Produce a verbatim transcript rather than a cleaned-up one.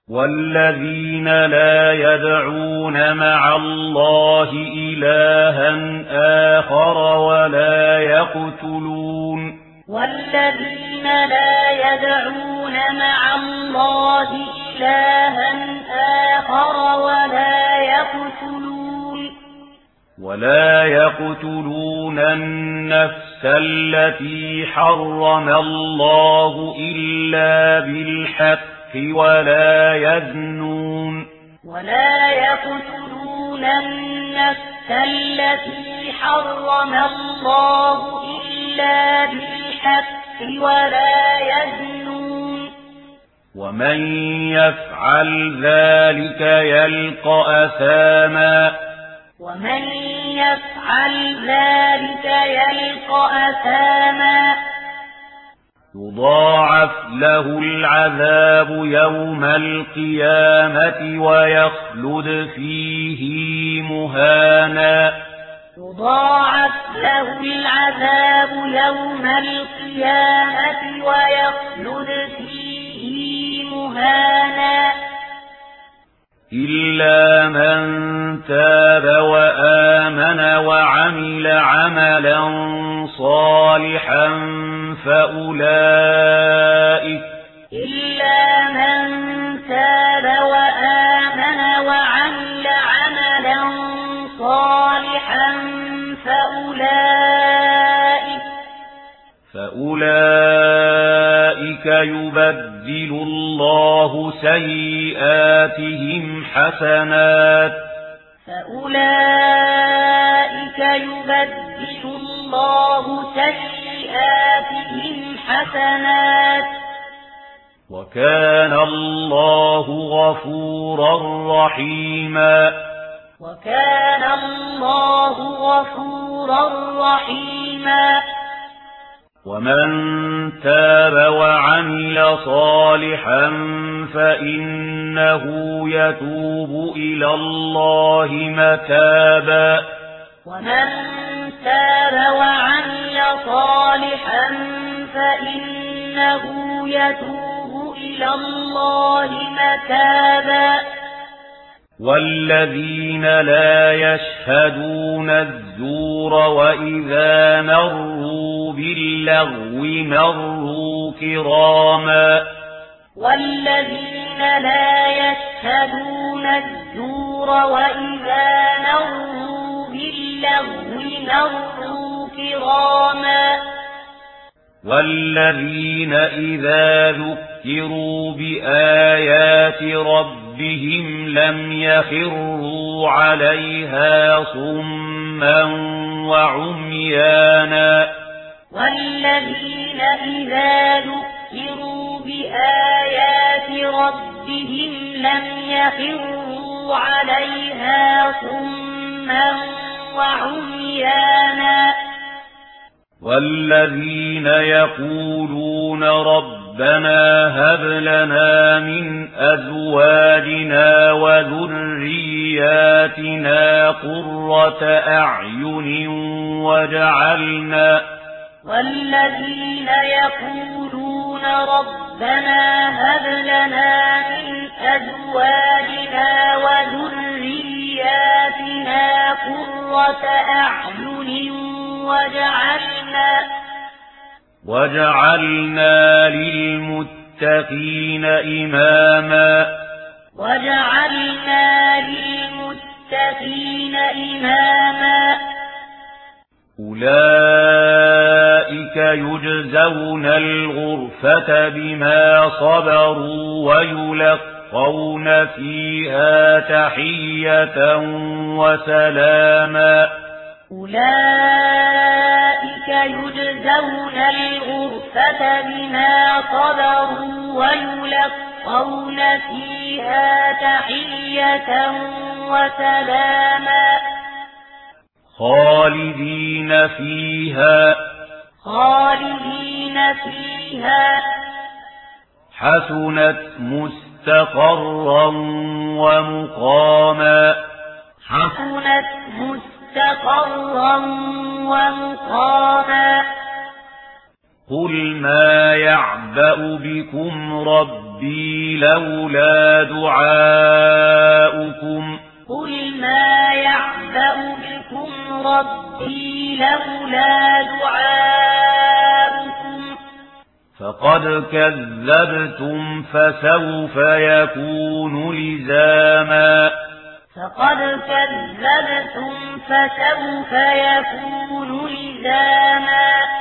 والذين لا يدعون مع الله إلها آخر ولا يقتلون والذين لا يدعون مع الله إلها آخر ولا يقتلون ولا يقتلون النفس التي حرم الله إلا بالحق ولا يزنون ولا يقتلون النفس التي حرم الله إلا بالحق ولا يزنون ومن يفعل ذلك يلقى أثاما ومن يفعل ذلك يلقى أثاما يضاعف له العذاب يوم القيامة ويخلد فيه مهانا يضاعف له العذاب يوم القيامة ويخلد فيه مهانا إلا من تاب وآمن وعمل عملا صالحا فأولئك إلا من تاب وآمن وعمل عملا صالحا فأولئك فأولئك يبدل الله سيئاتهم حسنات فأولئك يبدل الله سيئاتهم حسنات وكان الله غفورا رحيما وكان الله غفورا رحيما ومن تاب وعمل صالحا فإنه يتوب إلى الله متابا ومن تاب وعمل صالحا فإنه يتوب إلى الله متابا والذين لا يشهدون الزور وإذا مروا باللغو مروا كراما والذين لا يشهدون الزور وإذا مروا باللغو مروا كراما والذين إذا ذكروا بآيات ربهم لم يخروا عليها صما وعميانا والذين إذا ذكروا بآيات ربهم لم يخروا عليها صما وعميانا والذين يقولون ربنا هب لنا من أزواجنا وذرياتنا قرة أعين وجعلنا والذين يقولون ربنا هب لنا من أزواجنا وذرياتنا قرة أعين وجعلنا وجعلنا للمتقين إماما وجعلنا للمتقين إماما أولئك يجزون الغرفة بما صبروا ويلقون فيها تحية وسلاما أولئك يجزون الغرفة بما صبروا ويلقون فيها تحية وسلاما خالدين فيها خالدين فيها حسنت مستقرا ومقاما حسنت مستقرا ومقاما قل ما يعبأ بكم ربي ربي لولا دعاؤكم قل ما يعبأ بكم ربي لولا دعاؤكم فقد كذبتم فسوف يكون لزاما فقد كذبتم فسوف يكون لزاما